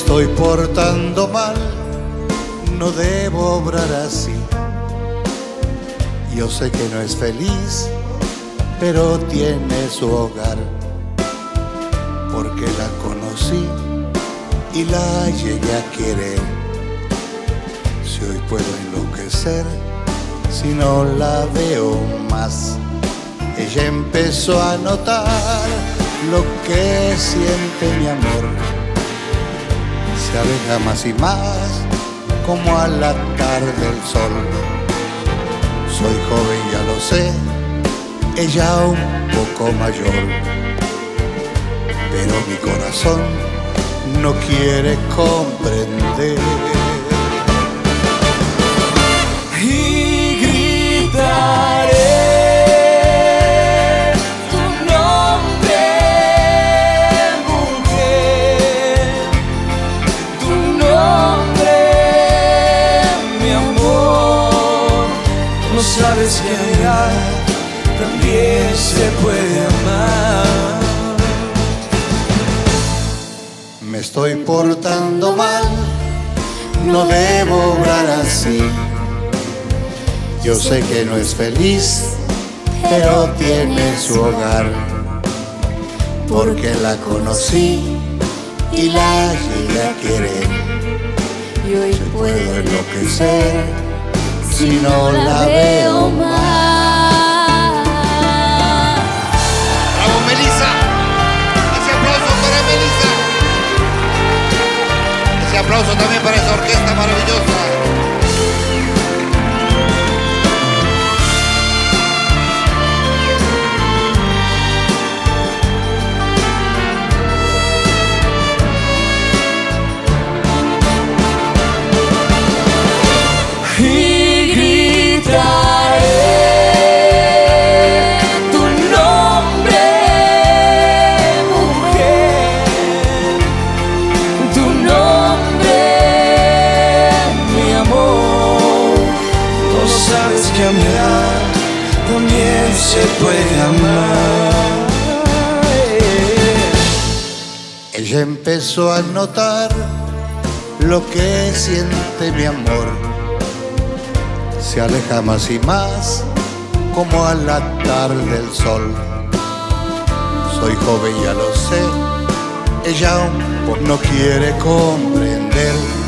estoy portando mal, no debo obrar así. Yo sé que no es feliz, pero tiene su hogar, porque la conocí y la llegué a querer. Si hoy puedo enloquecer, si no la veo más. Ella empezó a notar lo que siente mi amor. Se aleja más y más, como a la tarde del sol. Soy joven, ya lo sé, ella un poco mayor, pero mi corazón no quiere comprender. Y gritaré tu nombre, mujer, tu nombre, mi amor. No sabes que amar también se puede amar. Me estoy portando mal, no debo obrar así. Yo sé que no es feliz, pero tiene su hogar, porque la conocí y la llegué a querer. Y hoy Puedo enloquecer si no la veo más. ¡Bravo, Melissa! ¡Ese aplauso para Melissa! Ese aplauso también para esa orquesta maravillosa. Y gritaré tu nombre, mujer, tu nombre, mi amor. No sabes que amar también se puede amar. Ella empezó a notar lo que siente mi amor. Se aleja más y más, como a la tarde del sol. Soy joven, ya lo sé, ella aún no quiere comprender.